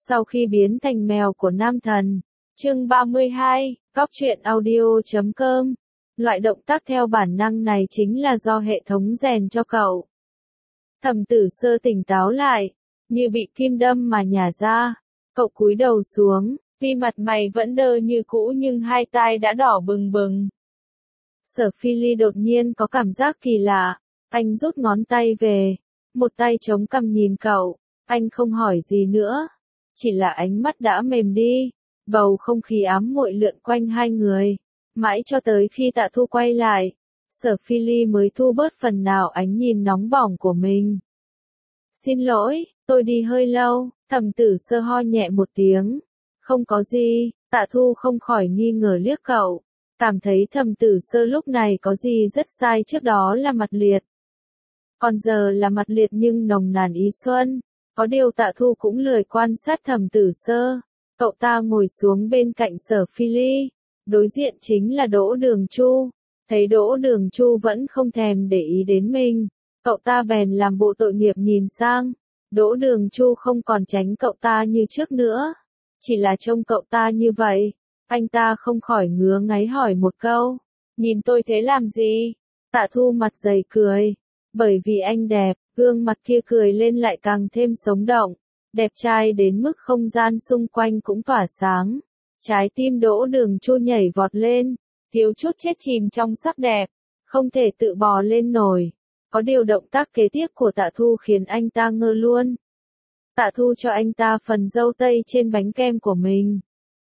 Sau khi biến thành mèo của nam thần. Chương 32, Cóc truyện audio.com. Loại động tác theo bản năng này chính là do hệ thống rèn cho cậu. Thẩm Tử Sơ tỉnh táo lại, như bị kim đâm mà nhả ra. Cậu cúi đầu xuống, tuy mặt mày vẫn đơ như cũ nhưng hai tai đã đỏ bừng bừng. Sở Phi Ly đột nhiên có cảm giác kỳ lạ, anh rút ngón tay về, một tay chống cằm nhìn cậu, anh không hỏi gì nữa, chỉ là ánh mắt đã mềm đi, bầu không khí ám muội lượn quanh hai người, mãi cho tới khi Tạ Thu quay lại, Sở Phi Ly mới thu bớt phần nào ánh nhìn nóng bỏng của mình. Xin lỗi, tôi đi hơi lâu, Thẩm Tử Sơ ho nhẹ một tiếng. Không có gì, Tạ Thu không khỏi nghi ngờ liếc cậu, cảm thấy Thẩm Tử Sơ lúc này có gì rất sai, trước đó là mặt liệt. Còn giờ là mặt liệt nhưng nồng nàn ý xuân, có điều Tạ Thu cũng lười quan sát Thẩm Tử Sơ. Cậu ta ngồi xuống bên cạnh Sở Phi Ly, đối diện chính là Đỗ Đường Chu, thấy Đỗ Đường Chu vẫn không thèm để ý đến mình, cậu ta bèn làm bộ tội nghiệp nhìn sang. Đỗ Đường Chu không còn tránh cậu ta như trước nữa, chỉ là trông cậu ta như vậy, anh ta không khỏi ngứa ngáy hỏi một câu, nhìn tôi thế làm gì? Tạ Thu mặt dày cười, bởi vì anh đẹp, gương mặt kia cười lên lại càng thêm sống động, đẹp trai đến mức không gian xung quanh cũng tỏa sáng. Trái tim Đỗ Đường Chu nhảy vọt lên, thiếu chút chết chìm trong sắc đẹp, không thể tự bò lên nổi. Có điều động tác kế tiếp của Tạ Thu khiến anh ta ngơ luôn. Tạ Thu cho anh ta phần dâu tây trên bánh kem của mình.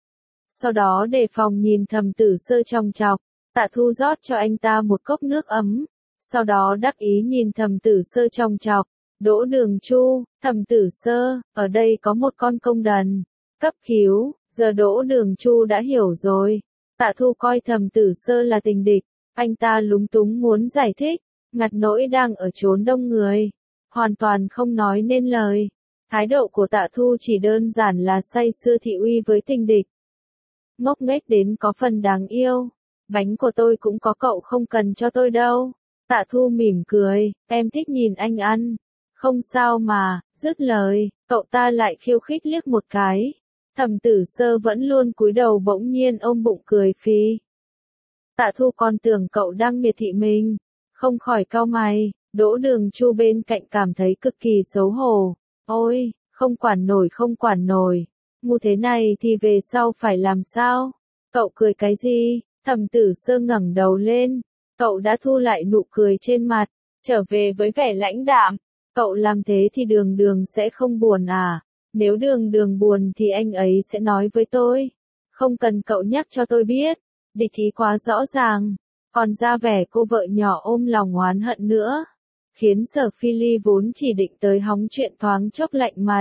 Sau đó đề phòng nhìn Thẩm Tử Sơ chòng chọc, Tạ Thu rót cho anh ta một cốc nước ấm. Sau đó đắc ý nhìn Thẩm Tử Sơ chòng chọc, Đỗ Đường Chu, Thẩm Tử Sơ, ở đây có một con công đần. Cấp cứu, giờ Đỗ Đường Chu đã hiểu rồi. Tạ Thu coi Thẩm Tử Sơ là tình địch, anh ta lúng túng muốn giải thích, ngặt nỗi đang ở chốn đông người, hoàn toàn không nói nên lời. Thái độ của Tạ Thu chỉ đơn giản là say sưa thị uy với tình địch. Ngốc nghếch đến có phần đáng yêu. Bánh của tôi cũng có, cậu không cần cho tôi đâu. Tạ Thu mỉm cười, em thích nhìn anh ăn. Không sao mà, dứt lời, cậu ta lại khiêu khích liếc một cái. Thẩm Tử Sơ vẫn luôn cúi đầu bỗng nhiên ôm bụng cười phì. Tạ Thu còn tưởng cậu đang miệt thị mình, không khỏi cau mày. Đỗ Đường Chu bên cạnh cảm thấy cực kỳ xấu hổ. Ôi, không quản nổi, ngu thế này thì về sau phải làm sao? Cậu cười cái gì? Thẩm Tử Sơ ngẩng đầu lên, cậu đã thu lại nụ cười trên mặt, trở về với vẻ lãnh đạm. Cậu làm thế thì Đường Đường sẽ không buồn à? Nếu Đường Đường buồn thì anh ấy sẽ nói với tôi. Không cần cậu nhắc cho tôi biết, địch ý quá rõ ràng, còn ra vẻ cô vợ nhỏ ôm lòng oán hận nữa, khiến Sở Phi Ly vốn chỉ định tới hóng chuyện thoáng chốc lạnh mặt.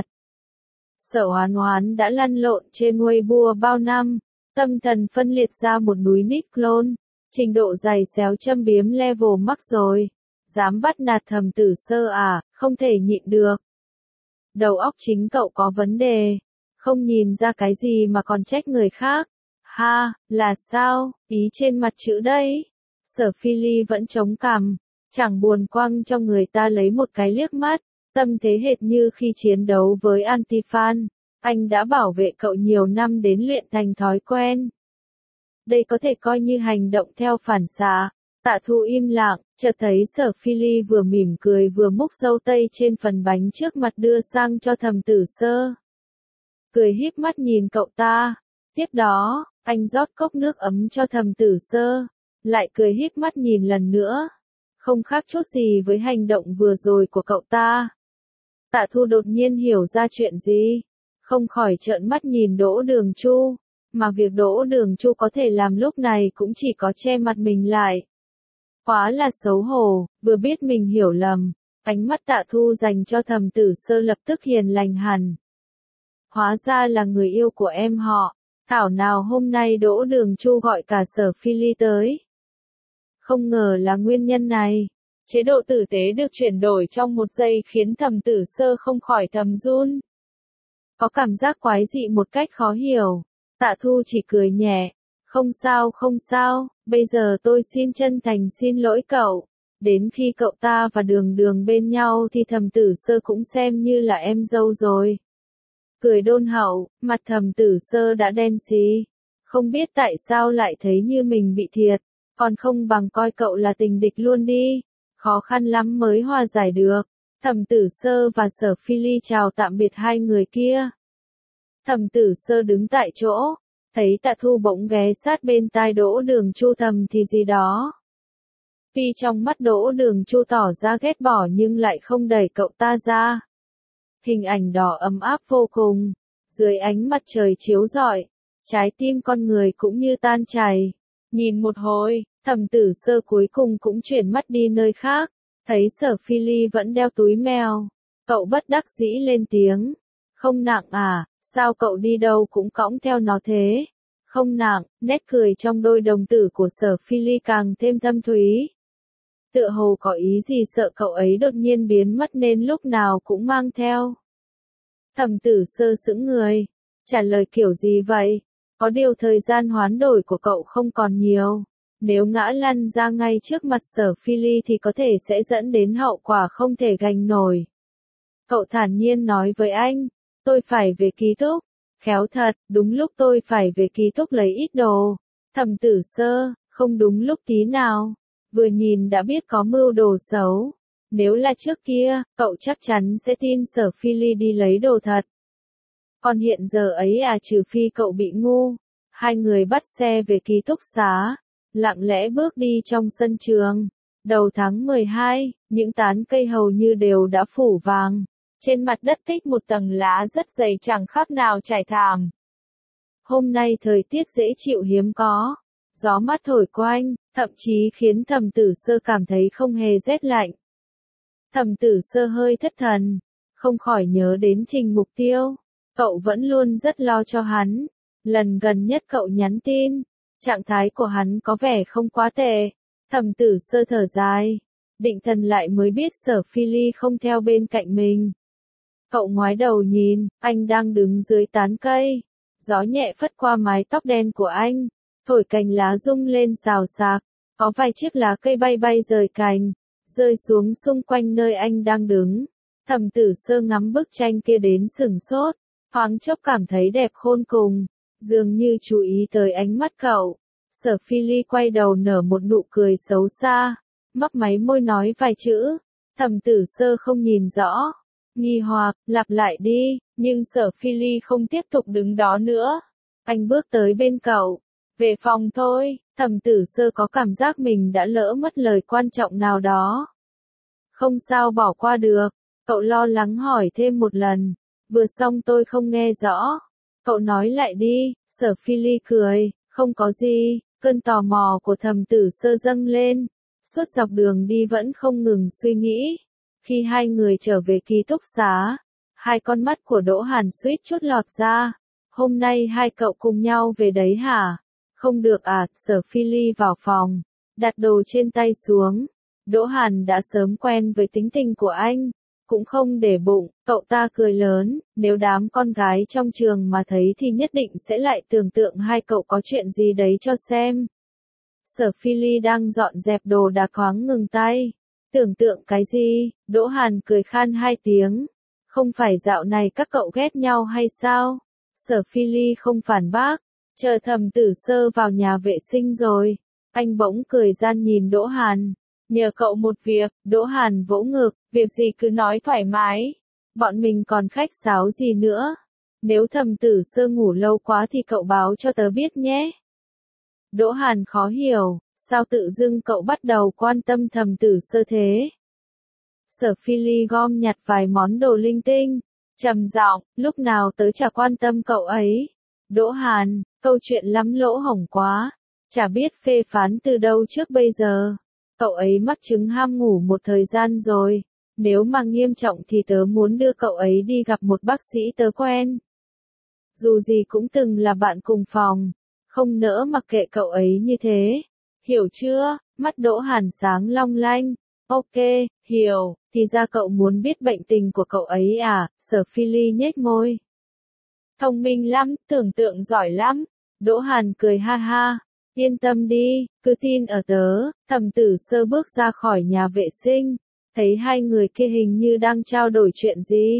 Sở Hoán Hoán đã lăn lộn trên Weibo bao năm, tâm thần phân liệt ra một núi nít clone, trình độ dày xéo châm biếm level max rồi. Dám bắt nạt Thẩm Tử Sơ à, không thể nhịn được. Đầu óc chính cậu có vấn đề, không nhìn ra cái gì mà còn trách người khác. Ha, là sao, ý trên mặt chữ đây. Sở Phi Ly vẫn chống cằm, chẳng buồn quăng cho người ta lấy một cái liếc mắt, tâm thế hệt như khi chiến đấu với Antifan. Anh đã bảo vệ cậu nhiều năm đến luyện thành thói quen. Đây có thể coi như hành động theo phản xạ. Tạ Thu im lặng, chợt thấy Sở Phi Ly vừa mỉm cười vừa múc dâu tây trên phần bánh trước mặt đưa sang cho Thẩm Tử Sơ. Cười híp mắt nhìn cậu ta. Tiếp đó, anh rót cốc nước ấm cho Thẩm Tử Sơ, lại cười híp mắt nhìn lần nữa. Không khác chút gì với hành động vừa rồi của cậu ta. Tạ Thu đột nhiên hiểu ra chuyện gì, không khỏi trợn mắt nhìn Đỗ Đường Chu, mà việc Đỗ Đường Chu có thể làm lúc này cũng chỉ có che mặt mình lại. Quá là xấu hổ, vừa biết mình hiểu lầm, ánh mắt Tạ Thu dành cho Thẩm Tử Sơ lập tức hiền lành hẳn. Hóa ra là người yêu của em họ, thảo nào hôm nay Đỗ Đường Chu gọi cả Sở Phi Ly tới. Không ngờ là nguyên nhân này. Chế độ tử tế được chuyển đổi trong một giây khiến Thẩm Tử Sơ không khỏi thầm run. Có cảm giác quái dị một cách khó hiểu. Tạ Thu chỉ cười nhẹ. Không sao, bây giờ tôi xin chân thành xin lỗi cậu. Đến khi cậu ta và Đường Đường bên nhau thì Thẩm Tử Sơ cũng xem như là em dâu rồi. cười đôn hậu, mặt Thẩm Tử Sơ đã đen xì. Không biết tại sao lại thấy như mình bị thiệt, còn không bằng coi cậu là tình địch luôn đi. Khó khăn lắm mới hòa giải được. Thẩm Tử Sơ và Sở Phi Ly chào tạm biệt hai người kia. Thẩm Tử Sơ đứng tại chỗ, thấy Tạ Thu bỗng ghé sát bên tai Đỗ Đường Chu thầm thì gì đó. Tuy trong mắt Đỗ Đường Chu tỏ ra ghét bỏ nhưng lại không đẩy cậu ta ra. Hình ảnh đỏ ấm áp vô cùng, dưới ánh mặt trời chiếu rọi, trái tim con người cũng như tan chảy. Nhìn một hồi, Thẩm Tử Sơ cuối cùng cũng chuyển mắt đi nơi khác, thấy Sở Phi Ly vẫn đeo túi mèo. Cậu bất đắc dĩ lên tiếng, không nặng à, sao cậu đi đâu cũng cõng theo nó thế? Không nặng, nét cười trong đôi đồng tử của Sở Phi Ly càng thêm thâm thúy. Tựa hồ có ý gì sợ cậu ấy đột nhiên biến mất nên lúc nào cũng mang theo. Thẩm Tử Sơ sững người, trả lời kiểu gì vậy? Có điều thời gian hoán đổi của cậu không còn nhiều. Nếu ngã lăn ra ngay trước mặt Sở Phi Ly thì có thể sẽ dẫn đến hậu quả không thể gánh nổi. Cậu thản nhiên nói với anh, tôi phải về ký túc. Khéo thật, đúng lúc tôi phải về ký túc lấy ít đồ. Thẩm Tử Sơ, không đúng lúc tí nào. Vừa nhìn đã biết có mưu đồ xấu. Nếu là trước kia, cậu chắc chắn sẽ tin Sở Phi Ly đi lấy đồ thật. Còn hiện giờ ấy à, trừ phi cậu bị ngu. Hai người bắt xe về ký túc xá, lặng lẽ bước đi trong sân trường. Đầu tháng 12, những tán cây hầu như đều đã phủ vàng. Trên mặt đất tích một tầng lá rất dày chẳng khác nào trải thảm. Hôm nay thời tiết dễ chịu hiếm có. Gió mát thổi quanh, thậm chí khiến Thẩm Tử Sơ cảm thấy không hề rét lạnh. Thẩm Tử Sơ hơi thất thần, không khỏi nhớ đến Trình Mục Tiêu. Cậu vẫn luôn rất lo cho hắn. Lần gần nhất cậu nhắn tin, trạng thái của hắn có vẻ không quá tệ. Thẩm Tử Sơ thở dài, định thần lại mới biết Sở Phi Ly không theo bên cạnh mình. Cậu ngoái đầu nhìn, anh đang đứng dưới tán cây. Gió nhẹ phất qua mái tóc đen của anh, thổi cành lá rung lên xào xạc. Có vài chiếc lá cây bay bay rời cành, rơi xuống xung quanh nơi anh đang đứng. Thẩm Tử Sơ ngắm bức tranh kia đến sửng sốt, thoáng chốc cảm thấy đẹp khôn cùng, dường như chú ý tới ánh mắt cậu. Sở Phi Ly quay đầu nở một nụ cười xấu xa, mấp máy môi nói vài chữ. Thẩm Tử Sơ không nhìn rõ, nghi hoặc, lặp lại đi, nhưng Sở Phi Ly không tiếp tục đứng đó nữa. Anh bước tới bên cậu, về phòng thôi. Thẩm Tử Sơ có cảm giác mình đã lỡ mất lời quan trọng nào đó. Không sao bỏ qua được, cậu lo lắng hỏi thêm một lần. Vừa xong tôi không nghe rõ. Cậu nói lại đi. Sở Phi Ly cười, không có gì. Cơn tò mò của Thẩm Tử Sơ dâng lên. Suốt dọc đường đi vẫn không ngừng suy nghĩ. Khi hai người trở về ký túc xá, hai con mắt của Đỗ Hàn suýt chút lọt ra. Hôm nay hai cậu cùng nhau về đấy hả? Không được à? Sở Phi Ly vào phòng, đặt đồ trên tay xuống. Đỗ Hàn đã sớm quen với tính tình của anh, cũng không để bụng. Cậu ta cười lớn, nếu đám con gái trong trường mà thấy thì nhất định sẽ lại tưởng tượng hai cậu có chuyện gì đấy cho xem. Sở Phi Ly đang dọn dẹp đồ đạc thoáng ngừng tay. Tưởng tượng cái gì? Đỗ Hàn cười khan hai tiếng. Không phải dạo này các cậu ghét nhau hay sao? Sở Phi Ly không phản bác. Chờ Thẩm Tử Sơ vào nhà vệ sinh rồi. Anh bỗng cười gian nhìn Đỗ Hàn. Nhờ cậu một việc. Đỗ Hàn vỗ ngực. Việc gì cứ nói thoải mái. Bọn mình còn khách sáo gì nữa. Nếu Thẩm Tử Sơ ngủ lâu quá thì cậu báo cho tớ biết nhé. Đỗ Hàn khó hiểu. Sao tự dưng cậu bắt đầu quan tâm Thẩm Tử Sơ thế? Sở Phi Ly gom nhặt vài món đồ linh tinh. Trầm giọng, lúc nào tớ chả quan tâm cậu ấy. Đỗ Hàn, câu chuyện lắm lỗ hổng quá. Chả biết phê phán từ đâu trước bây giờ. Cậu ấy mắc chứng ham ngủ một thời gian rồi. Nếu mà nghiêm trọng thì tớ muốn đưa cậu ấy đi gặp một bác sĩ tớ quen. Dù gì cũng từng là bạn cùng phòng. Không nỡ mặc kệ cậu ấy như thế. Hiểu chưa? Mắt Đỗ Hàn sáng long lanh. Ok, hiểu. Thì ra cậu muốn biết bệnh tình của cậu ấy à? Sở Phi Ly nhếch môi. Thông minh lắm, tưởng tượng giỏi lắm. Đỗ Hàn cười ha ha. Yên tâm đi, cứ tin ở tớ. Thẩm Tử Sơ bước ra khỏi nhà vệ sinh. Thấy hai người kia hình như đang trao đổi chuyện gì.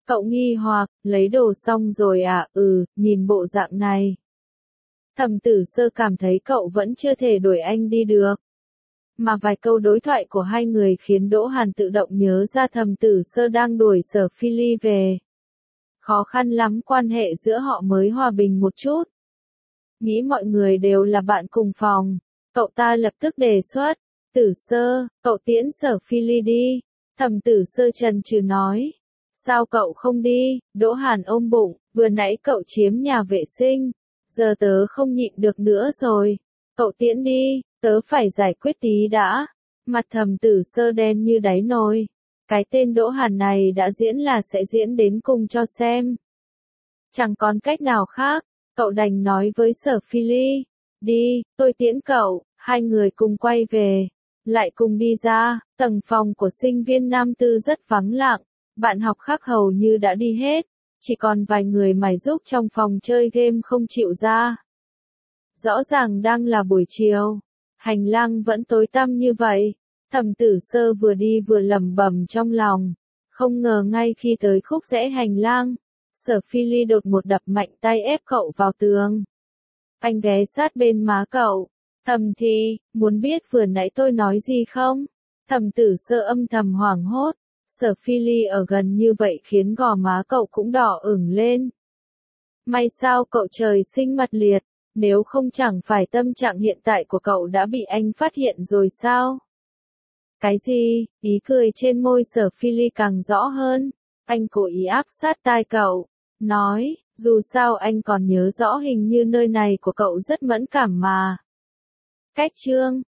Cậu nghi hoặc, lấy đồ xong rồi à, nhìn bộ dạng này. Thẩm Tử Sơ cảm thấy cậu vẫn chưa thể đuổi anh đi được. Mà vài câu đối thoại của hai người khiến Đỗ Hàn tự động nhớ ra Thẩm Tử Sơ đang đuổi Sở Phi Ly về. Khó khăn lắm quan hệ giữa họ mới hòa bình một chút. Nghĩ mọi người đều là bạn cùng phòng, cậu ta lập tức đề xuất, Tử Sơ, cậu tiễn Sở Phi Ly đi. Thẩm Tử Sơ chần chừ nói, sao cậu không đi? Đỗ Hàn ôm bụng, vừa nãy cậu chiếm nhà vệ sinh, giờ tớ không nhịn được nữa rồi. Cậu tiễn đi, tớ phải giải quyết tí đã. Mặt Thẩm Tử Sơ đen như đáy nồi. Cái tên Đỗ Hàn này đã diễn là sẽ diễn đến cùng cho xem. Chẳng còn cách nào khác, cậu đành nói với Sở Phi Ly, đi, tôi tiễn cậu. Hai người cùng quay về, lại cùng đi ra. Tầng phòng của sinh viên nam tư rất vắng lặng, bạn học khác hầu như đã đi hết, chỉ còn vài người mải giúp trong phòng chơi game không chịu ra. Rõ ràng đang là buổi chiều, hành lang vẫn tối tăm như vậy. Thẩm Tử Sơ vừa đi vừa lẩm bẩm trong lòng, không ngờ ngay khi tới khúc rẽ hành lang, Sở Phi Ly đột một đập mạnh tay ép cậu vào tường. Anh ghé sát bên má cậu, Thẩm Thị, muốn biết vừa nãy tôi nói gì không? Thẩm Tử Sơ âm thầm hoảng hốt, Sở Phi Ly ở gần như vậy khiến gò má cậu cũng đỏ ửng lên. May sao cậu trời sinh mặt liệt, nếu không chẳng phải tâm trạng hiện tại của cậu đã bị anh phát hiện rồi sao? Cái gì? Ý cười trên môi Sở Phi Ly càng rõ hơn. Anh cố ý áp sát tai cậu, nói, dù sao anh còn nhớ rõ hình như nơi này của cậu rất mẫn cảm mà. Cách chương